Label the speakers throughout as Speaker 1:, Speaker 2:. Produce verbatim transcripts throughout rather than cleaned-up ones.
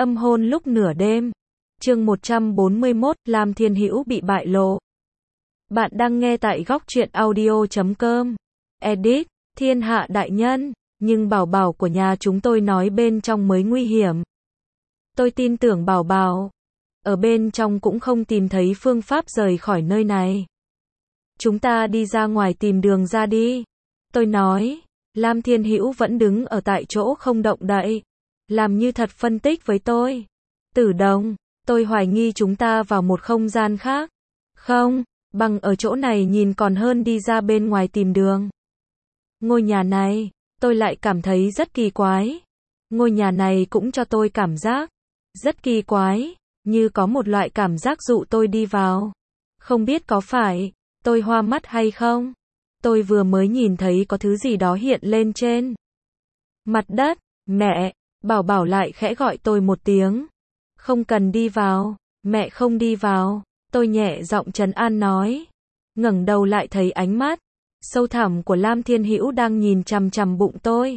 Speaker 1: Âm hôn lúc nửa đêm. Chương một trăm bốn mươi mốt, Lam Thiên Hữu bị bại lộ. Bạn đang nghe tại góc truyện audio chấm com. Edit, Thiên Hạ đại nhân, nhưng bảo bảo của nhà chúng tôi nói bên trong mới nguy hiểm. Tôi tin tưởng bảo bảo. Ở bên trong cũng không tìm thấy phương pháp rời khỏi nơi này. Chúng ta đi ra ngoài tìm đường ra đi. Tôi nói. Lam Thiên Hữu vẫn đứng ở tại chỗ không động đậy. Làm như thật phân tích với tôi. Tử Đồng, tôi hoài nghi chúng ta vào một không gian khác. Không, bằng ở chỗ này nhìn còn hơn đi ra bên ngoài tìm đường. Ngôi nhà này, tôi lại cảm thấy rất kỳ quái. Ngôi nhà này cũng cho tôi cảm giác rất kỳ quái, như có một loại cảm giác dụ tôi đi vào. Không biết có phải tôi hoa mắt hay không? Tôi vừa mới nhìn thấy có thứ gì đó hiện lên trên mặt đất. Mẹ, bảo bảo lại khẽ gọi tôi một tiếng. Không cần đi vào, mẹ không đi vào. Tôi nhẹ giọng trấn an nói. Ngẩng đầu lại thấy ánh mắt sâu thẳm của Lam Thiên Hữu đang nhìn chằm chằm bụng tôi.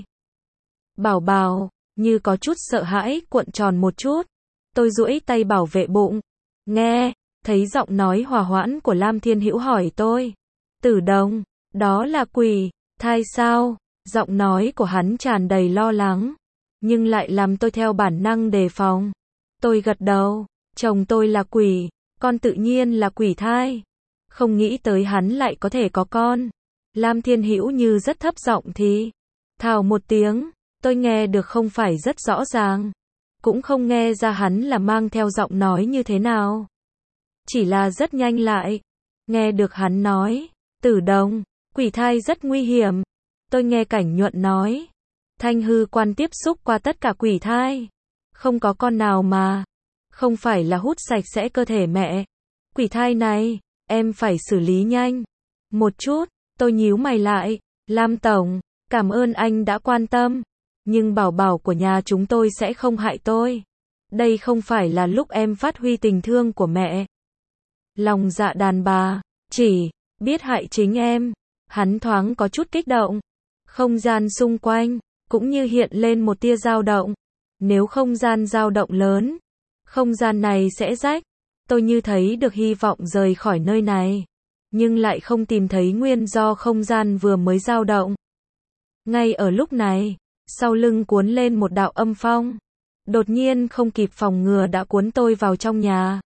Speaker 1: Bảo bảo, như có chút sợ hãi, cuộn tròn một chút. Tôi duỗi tay bảo vệ bụng. Nghe, thấy giọng nói hòa hoãn của Lam Thiên Hữu hỏi tôi. Tử Đồng, đó là quỷ thai sao? Giọng nói của hắn tràn đầy lo lắng, nhưng lại làm tôi theo bản năng đề phòng. Tôi gật đầu. Chồng tôi là quỷ, con tự nhiên là quỷ thai. Không nghĩ tới hắn lại có thể có con. Lam Thiên Hữu như rất thấp giọng thì thào một tiếng. Tôi nghe được không phải rất rõ ràng, cũng không nghe ra hắn là mang theo giọng nói như thế nào. Chỉ là rất nhanh lại nghe được hắn nói. Tử Đồng, quỷ thai rất nguy hiểm. Tôi nghe Cảnh Nhuận nói. Thanh hư quan tiếp xúc qua tất cả quỷ thai. Không có con nào mà không phải là hút sạch sẽ cơ thể mẹ. Quỷ thai này, em phải xử lý nhanh một chút. Tôi nhíu mày lại. Lam Tổng, cảm ơn anh đã quan tâm. Nhưng bảo bảo của nhà chúng tôi sẽ không hại tôi. Đây không phải là lúc em phát huy tình thương của mẹ. Lòng dạ đàn bà, chỉ biết hại chính em. Hắn thoáng có chút kích động. Không gian xung quanh cũng như hiện lên một tia dao động. Nếu không gian dao động lớn, không gian này sẽ rách. Tôi như thấy được hy vọng rời khỏi nơi này, nhưng lại không tìm thấy nguyên do không gian vừa mới dao động. Ngay ở lúc này, sau lưng cuốn lên một đạo âm phong. Đột nhiên không kịp phòng ngừa đã cuốn tôi vào trong nhà.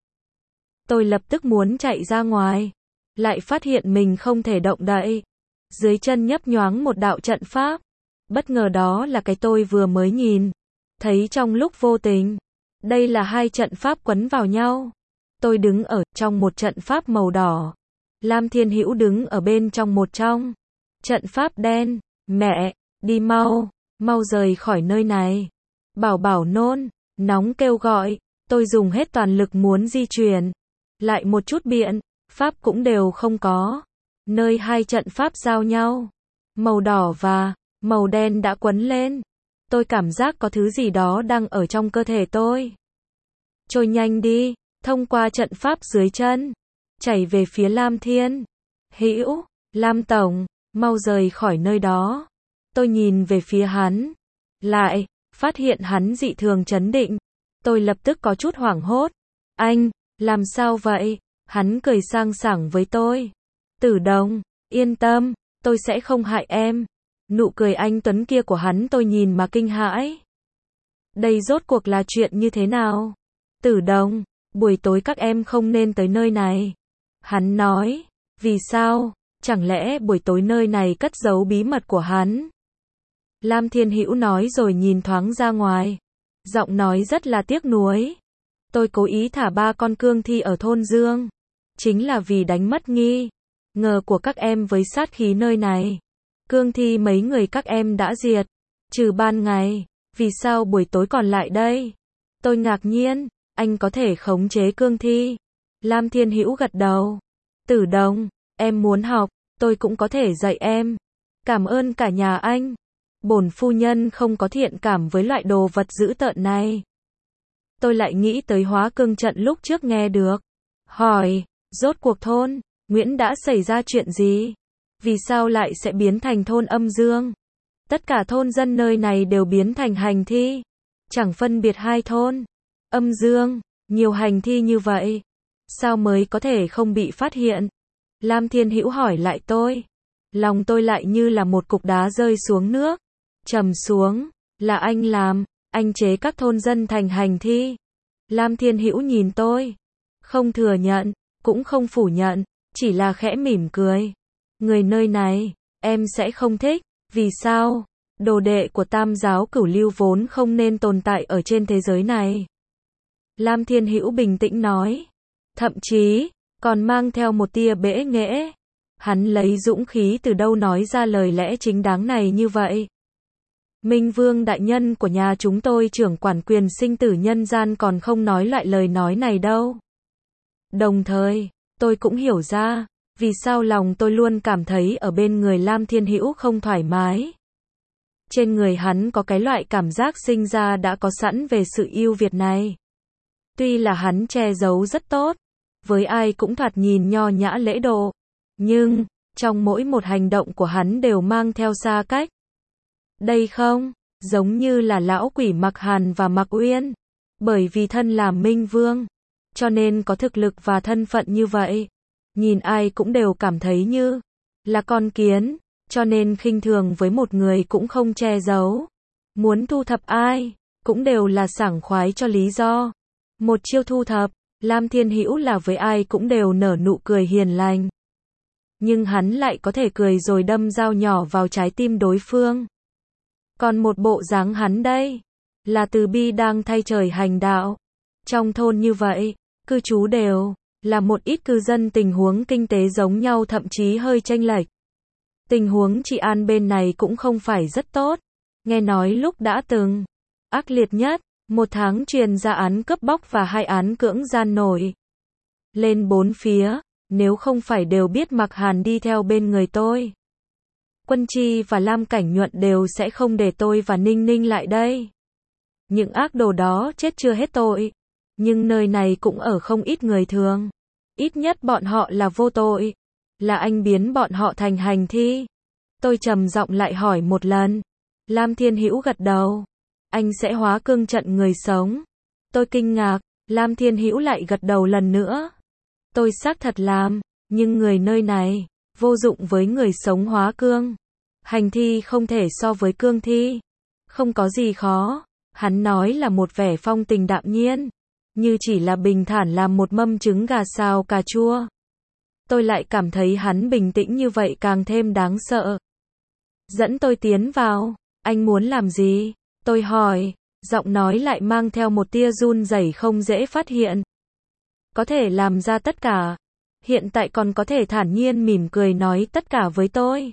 Speaker 1: Tôi lập tức muốn chạy ra ngoài, lại phát hiện mình không thể động đậy. Dưới chân nhấp nhoáng một đạo trận pháp. Bất ngờ đó là cái tôi vừa mới nhìn thấy trong lúc vô tình. Đây là hai trận pháp quấn vào nhau. Tôi đứng ở trong một trận pháp màu đỏ. Lam Thiên Hữu đứng ở bên trong một trong trận pháp đen. Mẹ, đi mau, mau rời khỏi nơi này. Bảo bảo nôn nóng kêu gọi. Tôi dùng hết toàn lực muốn di chuyển, lại một chút biện pháp cũng đều không có. Nơi hai trận pháp giao nhau, màu đỏ và màu đen đã quấn lên. Tôi cảm giác có thứ gì đó đang ở trong cơ thể tôi. Trôi nhanh đi, thông qua trận pháp dưới chân, chảy về phía Lam Thiên Hữu. Lam Tổng, mau rời khỏi nơi đó. Tôi nhìn về phía hắn, lại phát hiện hắn dị thường trấn định. Tôi lập tức có chút hoảng hốt. Anh, làm sao vậy? Hắn cười sang sảng với tôi. Tử Đồng, yên tâm, tôi sẽ không hại em. Nụ cười anh tuấn kia của hắn tôi nhìn mà kinh hãi. Đây rốt cuộc là chuyện như thế nào? Tử Đồng, buổi tối các em không nên tới nơi này. Hắn nói. Vì sao? Chẳng lẽ buổi tối nơi này cất giấu bí mật của hắn? Lam Thiên Hữu nói rồi nhìn thoáng ra ngoài. Giọng nói rất là tiếc nuối. Tôi cố ý thả ba con cương thi ở thôn Dương, chính là vì đánh mất nghi ngờ của các em với sát khí nơi này. Cương thi mấy người các em đã diệt, trừ ban ngày. Vì sao buổi tối còn lại đây? Tôi ngạc nhiên. Anh có thể khống chế cương thi? Lam Thiên Hữu gật đầu. Tử Đồng, em muốn học, tôi cũng có thể dạy em. Cảm ơn cả nhà anh. Bổn phu nhân không có thiện cảm với loại đồ vật dữ tợn này. Tôi lại nghĩ tới hóa cương trận lúc trước nghe được. Hỏi, rốt cuộc thôn Nguyễn đã xảy ra chuyện gì? Vì sao lại sẽ biến thành thôn âm dương? Tất cả thôn dân nơi này đều biến thành hành thi, chẳng phân biệt hai thôn. Âm dương, nhiều hành thi như vậy, sao mới có thể không bị phát hiện? Lam Thiên Hữu hỏi lại tôi. Lòng tôi lại như là một cục đá rơi xuống nước, trầm xuống, là anh làm, anh chế các thôn dân thành hành thi. Lam Thiên Hữu nhìn tôi, không thừa nhận, cũng không phủ nhận, chỉ là khẽ mỉm cười. Người nơi này, em sẽ không thích, vì sao? Đồ đệ của Tam giáo Cửu Lưu vốn không nên tồn tại ở trên thế giới này. Lam Thiên Hữu bình tĩnh nói, thậm chí còn mang theo một tia bẽ nghễ. Hắn lấy dũng khí từ đâu nói ra lời lẽ chính đáng này như vậy? Minh Vương đại nhân của nhà chúng tôi trưởng quản quyền sinh tử nhân gian còn không nói lại lời nói này đâu. Đồng thời, tôi cũng hiểu ra, vì sao lòng tôi luôn cảm thấy ở bên người Lam Thiên Hữu không thoải mái. Trên người hắn có cái loại cảm giác sinh ra đã có sẵn về sự ưu việt này. Tuy là hắn che giấu rất tốt, với ai cũng thoạt nhìn nho nhã lễ độ, nhưng trong mỗi một hành động của hắn đều mang theo xa cách. Đây không, giống như là lão quỷ Mạc Hàn và Mạc Uyên, bởi vì thân làm Minh Vương, cho nên có thực lực và thân phận như vậy, nhìn ai cũng đều cảm thấy như là con kiến, cho nên khinh thường với một người cũng không che giấu. Muốn thu thập ai, cũng đều là sảng khoái cho lý do. Một chiêu thu thập, Lam Thiên Hữu là với ai cũng đều nở nụ cười hiền lành. Nhưng hắn lại có thể cười rồi đâm dao nhỏ vào trái tim đối phương. Còn một bộ dáng hắn đây, là Từ Bi đang thay trời hành đạo. Trong thôn như vậy, cư trú đều là một ít cư dân tình huống kinh tế giống nhau thậm chí hơi chênh lệch. Tình huống trị an bên này cũng không phải rất tốt. Nghe nói lúc đã từng ác liệt nhất, một tháng truyền ra án cướp bóc và hai án cưỡng gian nổi lên bốn phía, nếu không phải đều biết Mạc Hàn đi theo bên người tôi. Quân Chi và Lam Cảnh Nhuận đều sẽ không để tôi và Ninh Ninh lại đây. Những ác đồ đó chết chưa hết tội, nhưng nơi này cũng ở không ít người thường. Ít nhất bọn họ là vô tội. Là anh biến bọn họ thành hành thi. Tôi trầm giọng lại hỏi một lần. Lam Thiên Hữu gật đầu. Anh sẽ hóa cương trận người sống. Tôi kinh ngạc, Lam Thiên Hữu lại gật đầu lần nữa. Tôi xác thật làm, nhưng người nơi này, vô dụng với người sống hóa cương. Hành thi không thể so với cương thi. Không có gì khó. Hắn nói là một vẻ phong tình đạm nhiên. Như chỉ là bình thản làm một mâm trứng gà xào cà chua. Tôi lại cảm thấy hắn bình tĩnh như vậy càng thêm đáng sợ. Dẫn tôi tiến vào. Anh muốn làm gì? Tôi hỏi. Giọng nói lại mang theo một tia run rẩy không dễ phát hiện. Có thể làm ra tất cả. Hiện tại còn có thể thản nhiên mỉm cười nói tất cả với tôi.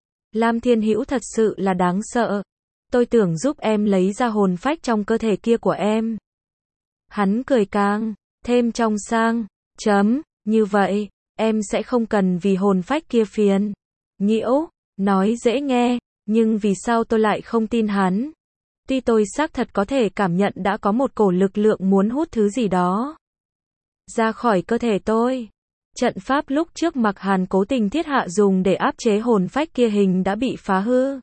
Speaker 1: Lam Thiên Hữu thật sự là đáng sợ. Tôi tưởng giúp em lấy ra hồn phách trong cơ thể kia của em. Hắn cười càng thêm trong sang. Chấm, như vậy, em sẽ không cần vì hồn phách kia phiền. Nhiễu, nói dễ nghe, nhưng vì sao tôi lại không tin hắn? Tuy tôi xác thật có thể cảm nhận đã có một cổ lực lượng muốn hút thứ gì đó ra khỏi cơ thể tôi. Trận pháp lúc trước Mạc Hàn cố tình thiết hạ dùng để áp chế hồn phách kia hình đã bị phá hư.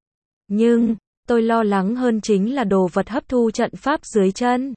Speaker 1: Nhưng, tôi lo lắng hơn chính là đồ vật hấp thu trận pháp dưới chân.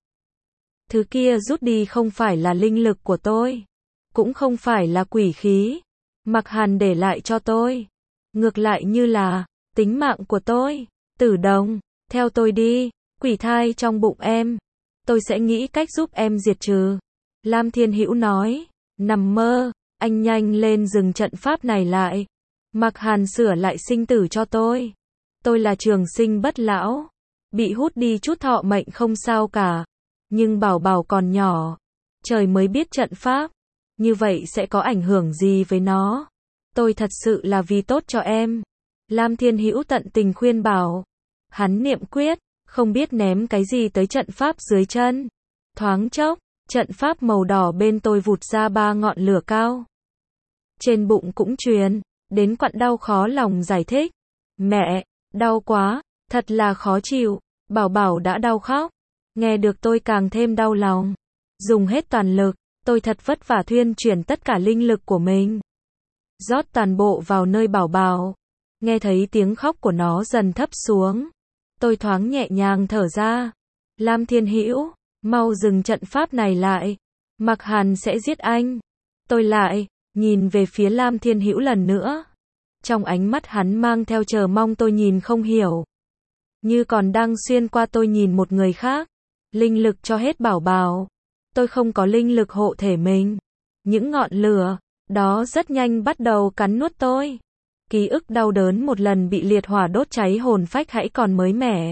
Speaker 1: Thứ kia rút đi không phải là linh lực của tôi, cũng không phải là quỷ khí. Mạc Hàn để lại cho tôi. Ngược lại như là tính mạng của tôi. Tử Đồng, theo tôi đi, quỷ thai trong bụng em. Tôi sẽ nghĩ cách giúp em diệt trừ. Lam Thiên Hữu nói. Nằm mơ, anh nhanh lên dừng trận pháp này lại. Mạc Hàn sửa lại sinh tử cho tôi. Tôi là trường sinh bất lão. Bị hút đi chút thọ mệnh không sao cả. Nhưng bảo bảo còn nhỏ. Trời mới biết trận pháp. Như vậy sẽ có ảnh hưởng gì với nó? Tôi thật sự là vì tốt cho em. Lam Thiên Hữu tận tình khuyên bảo. Hắn niệm quyết, không biết ném cái gì tới trận pháp dưới chân. Thoáng chốc, trận pháp màu đỏ bên tôi vụt ra ba ngọn lửa cao. Trên bụng cũng truyền đến quặn đau khó lòng giải thích. Mẹ, đau quá, thật là khó chịu. Bảo bảo đã đau khóc. Nghe được tôi càng thêm đau lòng. Dùng hết toàn lực, tôi thật vất vả thuyên chuyển tất cả linh lực của mình. Rót toàn bộ vào nơi bảo bảo. Nghe thấy tiếng khóc của nó dần thấp xuống. Tôi thoáng nhẹ nhàng thở ra. Lam Thiên Hữu, Mau dừng trận pháp này lại. Mạc Hàn sẽ giết anh. Tôi lại, nhìn về phía Lam Thiên Hữu lần nữa. Trong ánh mắt hắn mang theo chờ mong tôi nhìn không hiểu. Như còn đang xuyên qua tôi nhìn một người khác. Linh lực cho hết bảo bảo. Tôi không có linh lực hộ thể mình. Những ngọn lửa, đó rất nhanh bắt đầu cắn nuốt tôi. Ký ức đau đớn một lần bị liệt hỏa đốt cháy hồn phách hãy còn mới mẻ.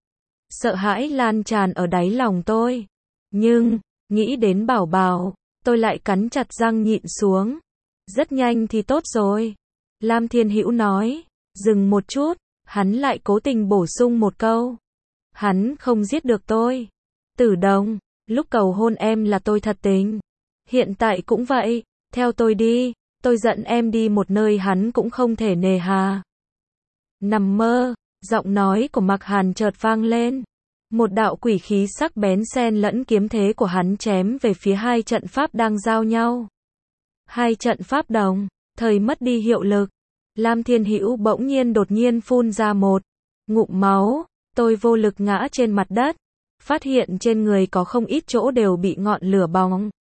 Speaker 1: Sợ hãi lan tràn ở đáy lòng tôi. Nhưng, nghĩ đến bảo bảo, tôi lại cắn chặt răng nhịn xuống. Rất nhanh thì tốt rồi. Lam Thiên Hữu nói. Dừng một chút, hắn lại cố tình bổ sung một câu. Hắn không giết được tôi. Tử Đồng, lúc cầu hôn em là tôi thật tình. Hiện tại cũng vậy, theo tôi đi, tôi dẫn em đi một nơi hắn cũng không thể nề hà. Nằm mơ, giọng nói của Mạc Hàn chợt vang lên. Một đạo quỷ khí sắc bén xen lẫn kiếm thế của hắn chém về phía hai trận pháp đang giao nhau. Hai trận pháp đồng, thời mất đi hiệu lực. Lam Thiên Hữu bỗng nhiên đột nhiên phun ra một ngụm máu, tôi vô lực ngã trên mặt đất, phát hiện trên người có không ít chỗ đều bị ngọn lửa bỏng.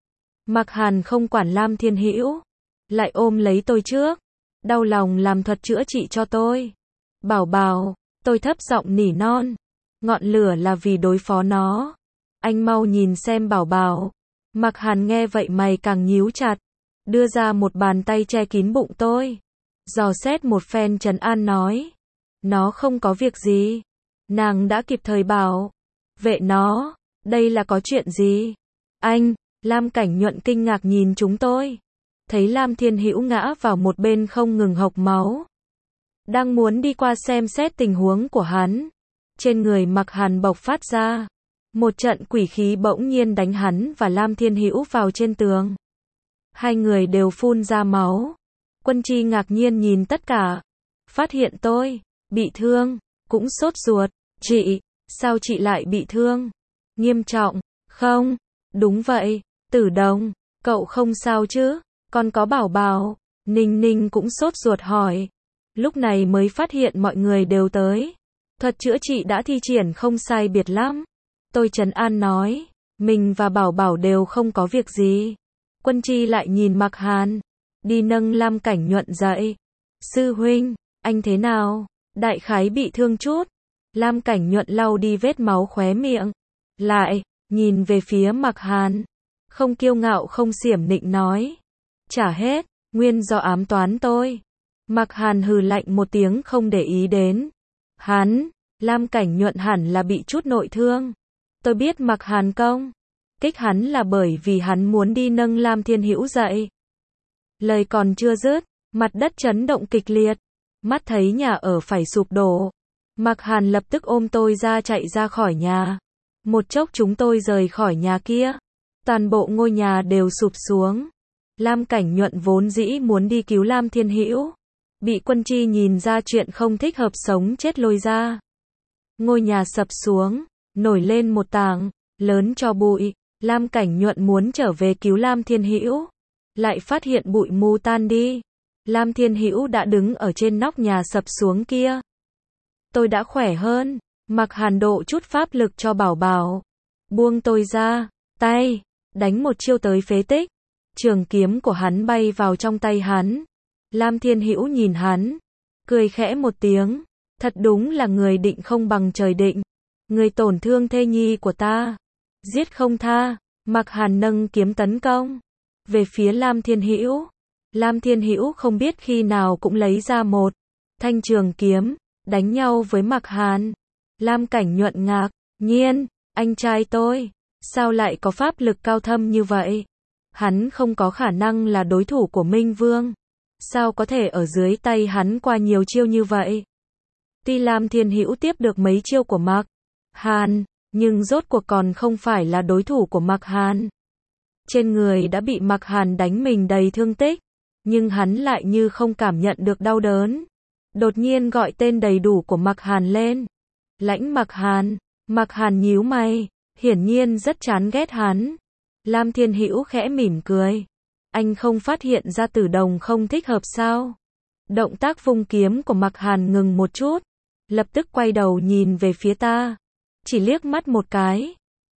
Speaker 1: Mạc Hàn không quản Lam Thiên Hữu, lại ôm lấy tôi trước, đau lòng làm thuật chữa trị cho tôi. Bảo bảo, tôi thấp giọng nỉ non, ngọn lửa là vì đối phó nó. Anh mau nhìn xem bảo bảo. Mạc Hàn nghe vậy mày càng nhíu chặt, đưa ra một bàn tay che kín bụng tôi. Dò xét một phen trấn an nói. Nó không có việc gì. Nàng đã kịp thời bảo vệ nó. Đây là có chuyện gì? Anh, Lam Cảnh Nhuận kinh ngạc nhìn chúng tôi. Thấy Lam Thiên Hữu ngã vào một bên không ngừng hộc máu. Đang muốn đi qua xem xét tình huống của hắn. Trên người Mạc Hàn bộc phát ra. Một trận quỷ khí bỗng nhiên đánh hắn và Lam Thiên Hữu vào trên tường. Hai người đều phun ra máu. Quân Chi ngạc nhiên nhìn tất cả. Phát hiện tôi bị thương, cũng sốt ruột. Chị, sao chị lại bị thương? Nghiêm trọng, không? Đúng vậy, Tử Đồng, cậu không sao chứ? Còn có bảo bảo. Ninh Ninh cũng sốt ruột hỏi. Lúc này mới phát hiện mọi người đều tới. Thuật chữa trị đã thi triển không sai biệt lắm. Tôi trấn an nói, mình và bảo bảo đều không có việc gì. Quân Chi lại nhìn Mạc Hàn, đi nâng Lam Cảnh Nhuận dậy. Sư huynh, anh thế nào? Đại khái bị thương chút. Lam Cảnh Nhuận lau đi vết máu khóe miệng. Lại, nhìn về phía Mạc Hàn. Không kiêu ngạo không xiểm nịnh nói. Trả hết, nguyên do ám toán tôi. Mạc Hàn hừ lạnh một tiếng không để ý đến. Hắn, Lam Cảnh Nhuận hẳn là bị chút nội thương. Tôi biết Mạc Hàn công kích hắn là bởi vì hắn muốn đi nâng Lam Thiên Hữu dậy. Lời còn chưa dứt, mặt đất chấn động kịch liệt. Mắt thấy nhà ở phải sụp đổ. Mạc Hàn lập tức ôm tôi ra chạy ra khỏi nhà. Một chốc chúng tôi rời khỏi nhà kia. Toàn bộ ngôi nhà đều sụp xuống. Lam Cảnh Nhuận vốn dĩ muốn đi cứu Lam Thiên Hữu. Bị Quân Chi nhìn ra chuyện không thích hợp sống chết lôi ra. Ngôi nhà sập xuống, nổi lên một tảng lớn tro bụi. Lam Cảnh Nhuận muốn trở về cứu Lam Thiên Hữu, lại phát hiện bụi mù tan đi. Lam Thiên Hữu đã đứng ở trên nóc nhà sập xuống kia. Tôi đã khỏe hơn. Mạc Hàn độ chút pháp lực cho bảo bảo. Buông tôi ra, tay, đánh một chiêu tới phế tích. Trường kiếm của hắn bay vào trong tay hắn. Lam Thiên Hữu nhìn hắn, cười khẽ một tiếng. Thật đúng là người định không bằng trời định. Người tổn thương thê nhi của ta, giết không tha. Mạc Hàn nâng kiếm tấn công về phía Lam Thiên Hữu. Lam Thiên Hữu không biết khi nào cũng lấy ra một thanh trường kiếm, đánh nhau với Mạc Hàn. Lam Cảnh Nhuận ngạc nhiên, anh trai tôi, sao lại có pháp lực cao thâm như vậy? Hắn không có khả năng là đối thủ của Minh Vương. Sao có thể ở dưới tay hắn qua nhiều chiêu như vậy? Tuy Lam Thiên Hữu tiếp được mấy chiêu của Mạc Hàn, nhưng rốt cuộc còn không phải là đối thủ của Mạc Hàn. Trên người đã bị Mạc Hàn đánh mình đầy thương tích, nhưng hắn lại như không cảm nhận được đau đớn. Đột nhiên gọi tên đầy đủ của Mạc Hàn lên. Lãnh Mạc Hàn. Mạc Hàn nhíu mày, hiển nhiên rất chán ghét hắn. Lam Thiên Hữu khẽ mỉm cười. Anh không phát hiện ra Tử Đồng không thích hợp sao? Động tác vung kiếm của Mạc Hàn ngừng một chút, lập tức quay đầu nhìn về phía ta. Chỉ liếc mắt một cái,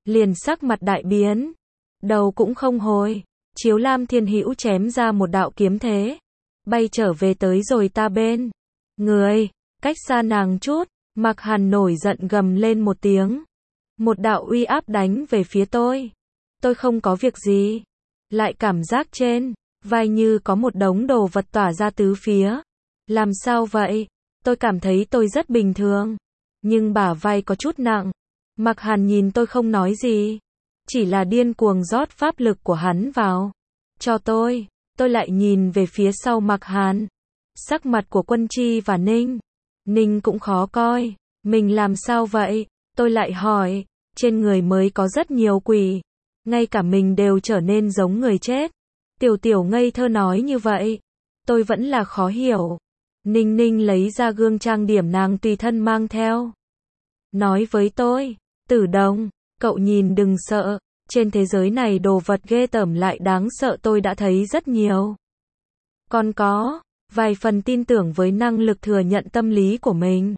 Speaker 1: liền sắc mặt đại biến, đầu cũng không hồi, chiếu Lam Thiên Hữu chém ra một đạo kiếm thế, bay trở về tới rồi ta bên người, cách xa nàng chút, Mạc Hàn nổi giận gầm lên một tiếng, một đạo uy áp đánh về phía tôi. Tôi không có việc gì, lại cảm giác trên vai như có một đống đồ vật tỏa ra tứ phía. Làm sao vậy? Tôi cảm thấy tôi rất bình thường, nhưng bả vai có chút nặng. Mạc Hàn nhìn tôi không nói gì, chỉ là điên cuồng rót pháp lực của hắn vào cho tôi. Tôi lại nhìn về phía sau Mạc Hàn, sắc mặt của Quân Chi và Ninh Ninh cũng khó coi. Mình làm sao vậy? Tôi lại hỏi. Trên người mới có rất nhiều quỷ, ngay cả mình đều trở nên giống người chết. Tiểu Tiểu ngây thơ nói như vậy, tôi vẫn là khó hiểu. Ninh Ninh lấy ra gương trang điểm nàng tùy thân mang theo, nói với tôi, Tử Đồng, cậu nhìn đừng sợ, trên thế giới này đồ vật ghê tởm lại đáng sợ tôi đã thấy rất nhiều. Còn có vài phần tin tưởng với năng lực thừa nhận tâm lý của mình,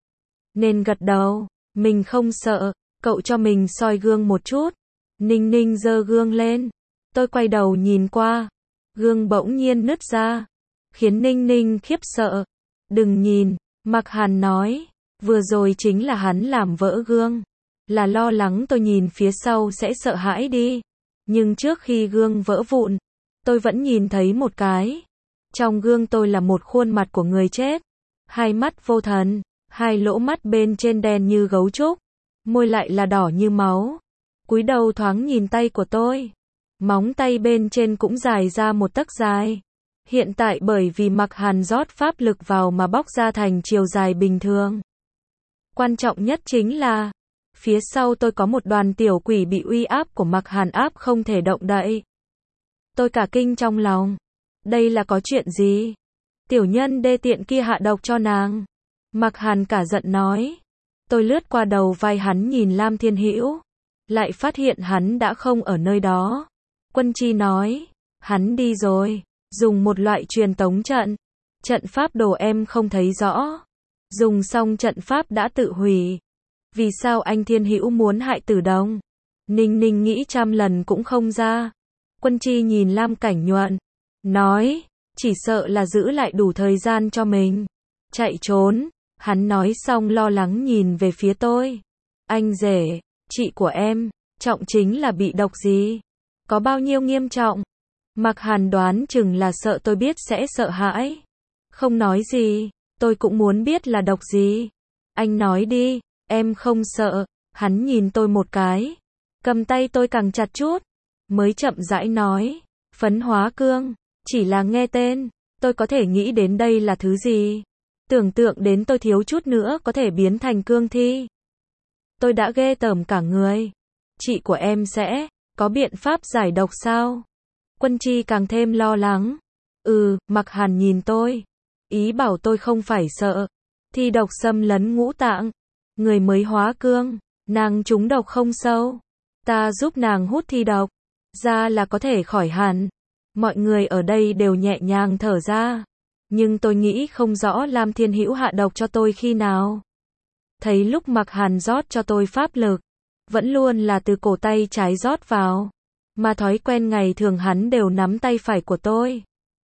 Speaker 1: nên gật đầu. Mình không sợ, cậu cho mình soi gương một chút. Ninh Ninh giơ gương lên, tôi quay đầu nhìn qua, gương bỗng nhiên nứt ra, khiến Ninh Ninh khiếp sợ. Đừng nhìn, Mạc Hàn nói, vừa rồi chính là hắn làm vỡ gương, là lo lắng tôi nhìn phía sau sẽ sợ hãi đi. Nhưng trước khi gương vỡ vụn, tôi vẫn nhìn thấy một cái. Trong gương tôi là một khuôn mặt của người chết, hai mắt vô thần, hai lỗ mắt bên trên đen như gấu trúc, môi lại là đỏ như máu. Cúi đầu thoáng nhìn tay của tôi, móng tay bên trên cũng dài ra một tấc dài. Hiện tại bởi vì Mạc Hàn rót pháp lực vào mà bóc ra thành chiều dài bình thường. Quan trọng nhất chính là, phía sau tôi có một đoàn tiểu quỷ bị uy áp của Mạc Hàn áp không thể động đậy. Tôi cả kinh trong lòng. Đây là có chuyện gì? Tiểu nhân đê tiện kia hạ độc cho nàng. Mạc Hàn cả giận nói. Tôi lướt qua đầu vai hắn nhìn Lam Thiên Hữu, lại phát hiện hắn đã không ở nơi đó. Quân Chi nói, hắn đi rồi, dùng một loại truyền tống trận. Trận pháp đồ em không thấy rõ. Dùng xong trận pháp đã tự hủy. Vì sao anh Thiên Hữu muốn hại Tử Đồng? Ninh Ninh nghĩ trăm lần cũng không ra. Quân Chi nhìn Lam Cảnh Nhuận, nói, chỉ sợ là giữ lại đủ thời gian cho mình chạy trốn. Hắn nói xong lo lắng nhìn về phía tôi. Anh rể, chị của em, trọng chính là bị độc gì? Có bao nhiêu nghiêm trọng? Mạc Hàn đoán chừng là sợ tôi biết sẽ sợ hãi. Không nói gì, tôi cũng muốn biết là độc gì. Anh nói đi, em không sợ. Hắn nhìn tôi một cái, cầm tay tôi càng chặt chút, mới chậm rãi nói, phấn hóa cương. Chỉ là nghe tên, tôi có thể nghĩ đến đây là thứ gì. Tưởng tượng đến tôi thiếu chút nữa có thể biến thành cương thi, tôi đã ghê tởm cả người. Chị của em sẽ có biện pháp giải độc sao? Quân Chi càng thêm lo lắng. Ừ, Mạc Hàn nhìn tôi, ý bảo tôi không phải sợ. Thi độc xâm lấn ngũ tạng, người mới hóa cương, nàng trúng độc không sâu, ta giúp nàng hút thi độc ra là có thể khỏi hẳn. Mọi người ở đây đều nhẹ nhàng thở ra. Nhưng tôi nghĩ không rõ Lam Thiên Hữu hạ độc cho tôi khi nào. Thấy lúc Mạc Hàn rót cho tôi pháp lực, vẫn luôn là từ cổ tay trái rót vào, mà thói quen ngày thường hắn đều nắm tay phải của tôi.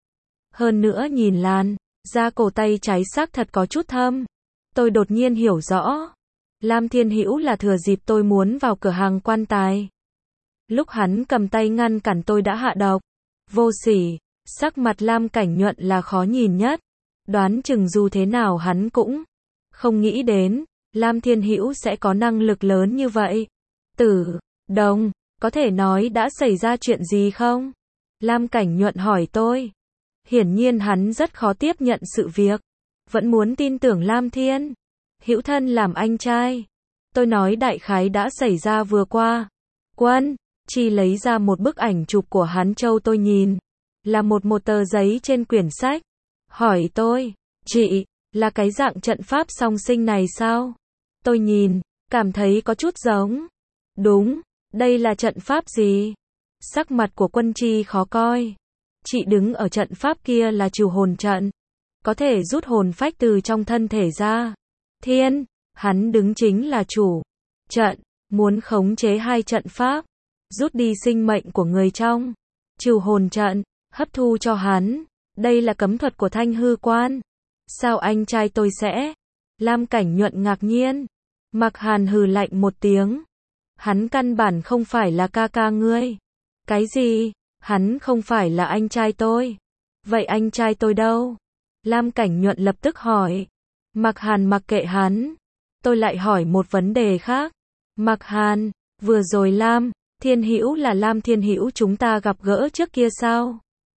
Speaker 1: Hơn nữa nhìn làn da cổ tay trái xác thật có chút thâm. Tôi đột nhiên hiểu rõ, Lam Thiên Hữu là thừa dịp tôi muốn vào cửa hàng quan tài, lúc hắn cầm tay ngăn cản tôi đã hạ độc. Vô sỉ. Sắc mặt Lam Cảnh Nhuận là khó nhìn nhất. Đoán chừng dù thế nào hắn cũng không nghĩ đến Lam Thiên Hữu sẽ có năng lực lớn như vậy. Tử Đồng, có thể nói đã xảy ra chuyện gì không? Lam Cảnh Nhuận hỏi tôi. Hiển nhiên hắn rất khó tiếp nhận sự việc, vẫn muốn tin tưởng Lam Thiên Hữu thân làm anh trai. Tôi nói đại khái đã xảy ra vừa qua. Quân Chi lấy ra một bức ảnh chụp của hắn Châu tôi nhìn, là một một tờ giấy trên quyển sách. Hỏi tôi, chị, là cái dạng trận pháp song sinh này sao? Tôi nhìn, cảm thấy có chút giống. Đúng, đây là trận pháp gì? Sắc mặt của Quân Chi khó coi. Chị đứng ở trận pháp kia là trừ hồn trận, có thể rút hồn phách từ trong thân thể ra. Thiên, hắn đứng chính là chủ trận. muốn khống chế hai trận pháp, rút đi sinh mệnh của người trong trừ hồn trận, hấp thu cho hắn. Đây là cấm thuật của Thanh Hư Quan. Sao anh trai tôi sẽ? Lam Cảnh Nhuận ngạc nhiên. Mạc Hàn hừ lạnh một tiếng. Hắn căn bản không phải là ca ca ngươi. Cái gì? Hắn không phải là anh trai tôi. Vậy anh trai tôi đâu? Lam Cảnh Nhuận lập tức hỏi. Mạc Hàn mặc kệ hắn. Tôi lại hỏi một vấn đề khác. Mạc Hàn, vừa rồi Lam Thiên Hữu là Lam Thiên Hữu chúng ta gặp gỡ trước kia sao?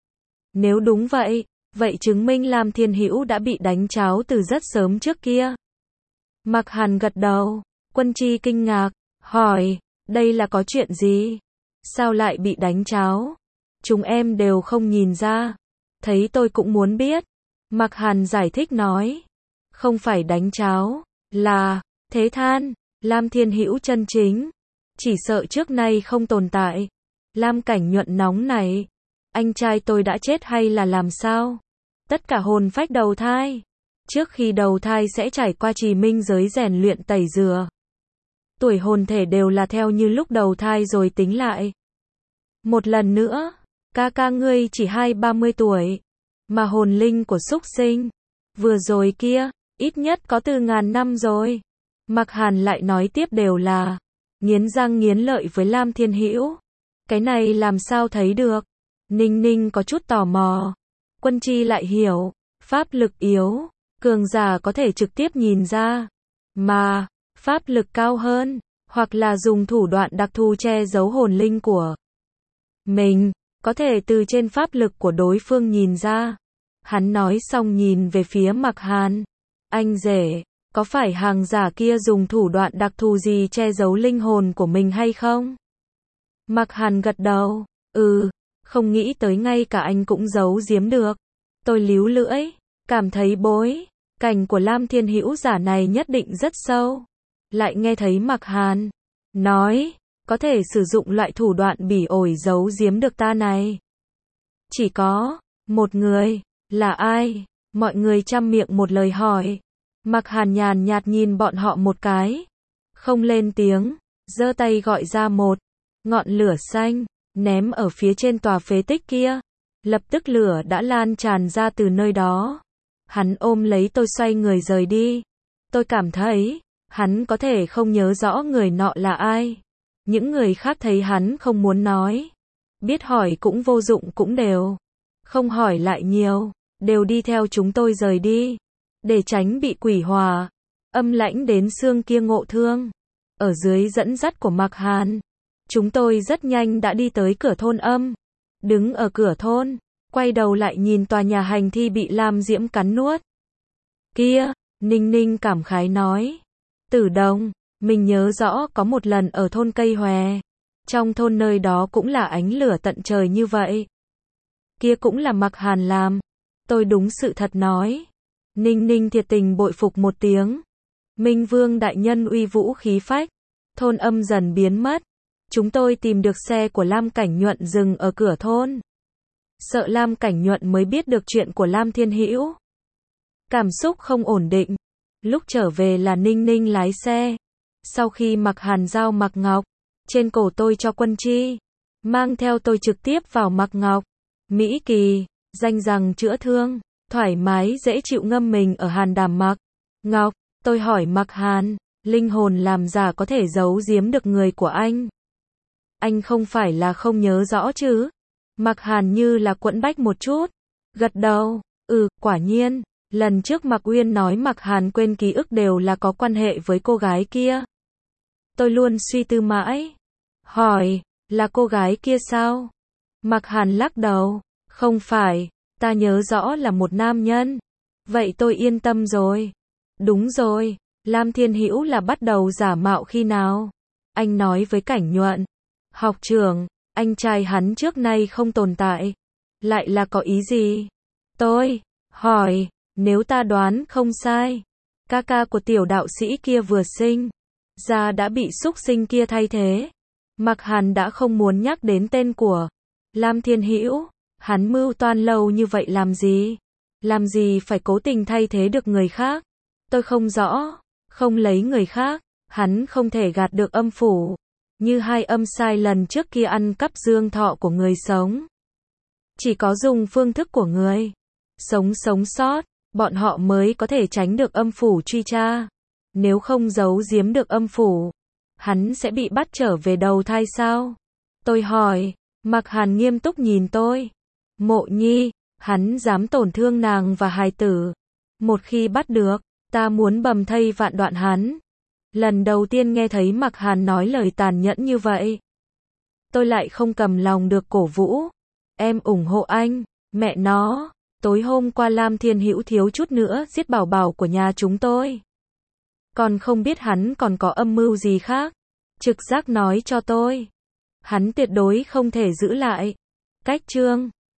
Speaker 1: Nếu đúng vậy, vậy chứng minh Lam Thiên Hữu đã bị đánh cháo từ rất sớm trước kia. Mạc Hàn gật đầu. Quân Chi kinh ngạc, hỏi, đây là có chuyện gì? Sao lại bị đánh cháo? Chúng em đều không nhìn ra. Thấy tôi cũng muốn biết. Mạc Hàn giải thích nói. Không phải đánh cháo, là thế than. Lam Thiên Hữu chân chính, chỉ sợ trước nay không tồn tại. Lam Cảnh Nhuận nóng này. Anh trai tôi đã chết hay là làm sao? Tất cả hồn phách đầu thai. Trước khi đầu thai sẽ trải qua trì minh giới rèn luyện tẩy rửa. Tuổi hồn thể đều là theo như lúc đầu thai rồi tính lại. Một lần nữa, ca ca ngươi chỉ hai ba mươi tuổi. Mà hồn linh của súc sinh, vừa rồi kia, ít nhất có từ ngàn năm rồi. Mạc Hàn lại nói tiếp đều là nghiến răng nghiến lợi với Lam Thiên Hữu. Cái này làm sao thấy được? Ninh Ninh có chút tò mò. Quân Chi lại hiểu, pháp lực yếu, cường giả có thể trực tiếp nhìn ra. Mà, pháp lực cao hơn, hoặc là dùng thủ đoạn đặc thù che giấu hồn linh của mình, có thể từ trên pháp lực của đối phương nhìn ra. Hắn nói xong nhìn về phía Mạc Hàn. Anh rể, có phải hàng giả kia dùng thủ đoạn đặc thù gì che giấu linh hồn của mình hay không? Mạc Hàn gật đầu. Ừ, không nghĩ tới ngay cả anh cũng giấu giếm được. Tôi líu lưỡi, cảm thấy bối cảnh của Lam Thiên Hữu giả này nhất định rất sâu. Lại nghe thấy Mạc Hàn nói, có thể sử dụng loại thủ đoạn bỉ ổi giấu giếm được ta này. Chỉ có một người, là ai? Mọi người chăm miệng một lời hỏi. Mạc Hàn nhàn nhạt nhìn bọn họ một cái, không lên tiếng, giơ tay gọi ra một ngọn lửa xanh, ném ở phía trên tòa phế tích kia. Lập tức lửa đã lan tràn ra từ nơi đó. Hắn ôm lấy tôi xoay người rời đi. Tôi cảm thấy, hắn có thể không nhớ rõ người nọ là ai. Những người khác thấy hắn không muốn nói. Biết hỏi cũng vô dụng cũng đều. Không hỏi lại nhiều, đều đi theo chúng tôi rời đi. Để tránh bị quỷ hòa, âm lãnh đến xương kia ngộ thương. Ở dưới dẫn dắt của Mạc Hàn, chúng tôi rất nhanh đã đi tới cửa thôn âm. Đứng ở cửa thôn, quay đầu lại nhìn tòa nhà hành thi bị lam diễm cắn nuốt. Kia, Ninh Ninh cảm khái nói. Tử Đồng, mình nhớ rõ có một lần ở thôn Cây Hòe. Trong thôn nơi đó cũng là ánh lửa tận trời như vậy. Kia cũng là Mạc Hàn làm. Tôi đúng sự thật nói. Ninh Ninh thiệt tình bội phục một tiếng. Minh Vương đại nhân uy vũ khí phách. Thôn âm dần biến mất. Chúng tôi tìm được xe của Lam Cảnh Nhuận dừng ở cửa thôn. Sợ Lam Cảnh Nhuận mới biết được chuyện của Lam Thiên Hữu. Cảm xúc không ổn định. Lúc trở về là Ninh Ninh lái xe. Sau khi Mạc Hàn giao Mạc Ngọc, trên cổ tôi cho Quân Chi, mang theo tôi trực tiếp vào Mạc Ngọc. Mỹ Kỳ, danh rằng chữa thương, thoải mái dễ chịu ngâm mình ở hàn đàm Mạc Ngọc. Tôi hỏi Mạc Hàn, linh hồn làm giả có thể giấu giếm được người của anh? Anh không phải là không nhớ rõ chứ? Mạc Hàn như là quẫn bách một chút. Gật đầu, ừ, quả nhiên. Lần trước Mạc Uyên nói Mạc Hàn quên ký ức đều là có quan hệ với cô gái kia. Tôi luôn suy tư mãi. Hỏi, là cô gái kia sao? Mạc Hàn lắc đầu, không phải, ta nhớ rõ là một nam nhân. Vậy tôi yên tâm rồi. Đúng rồi, Lam Thiên Hữu là bắt đầu giả mạo khi nào? Anh nói với Cảnh Nhuận. Học trưởng, anh trai hắn trước nay không tồn tại. Lại là có ý gì? Tôi hỏi, nếu ta đoán không sai, ca ca của tiểu đạo sĩ kia vừa sinh ra đã bị súc sinh kia thay thế. Mạc Hàn đã không muốn nhắc đến tên của Lam Thiên Hữu. Hắn mưu toan lâu như vậy làm gì? Làm gì phải cố tình thay thế được người khác? Tôi không rõ. Không lấy người khác, Hắn không thể gạt được âm phủ, như hai âm sai lần trước kia ăn cắp dương thọ của người sống. Chỉ có dùng phương thức của người sống sống sót, bọn họ mới có thể tránh được âm phủ truy tra. Nếu không giấu giếm được âm phủ, hắn sẽ bị bắt trở về đầu thai sao? Tôi hỏi. Mạc Hàn nghiêm túc nhìn tôi. Mộ Nhi, hắn dám tổn thương nàng và hài tử. Một khi bắt được, ta muốn bầm thây vạn đoạn hắn. Lần đầu tiên nghe thấy Mạc Hàn nói lời tàn nhẫn như vậy. Tôi lại không cầm lòng được cổ vũ. Em ủng hộ anh, mẹ nó. Tối hôm qua Lam Thiên Hữu thiếu chút nữa giết bảo bảo của nhà chúng tôi. Còn không biết hắn còn có âm mưu gì khác. Trực giác nói cho tôi. Hắn tuyệt đối không thể giữ lại. Cách chương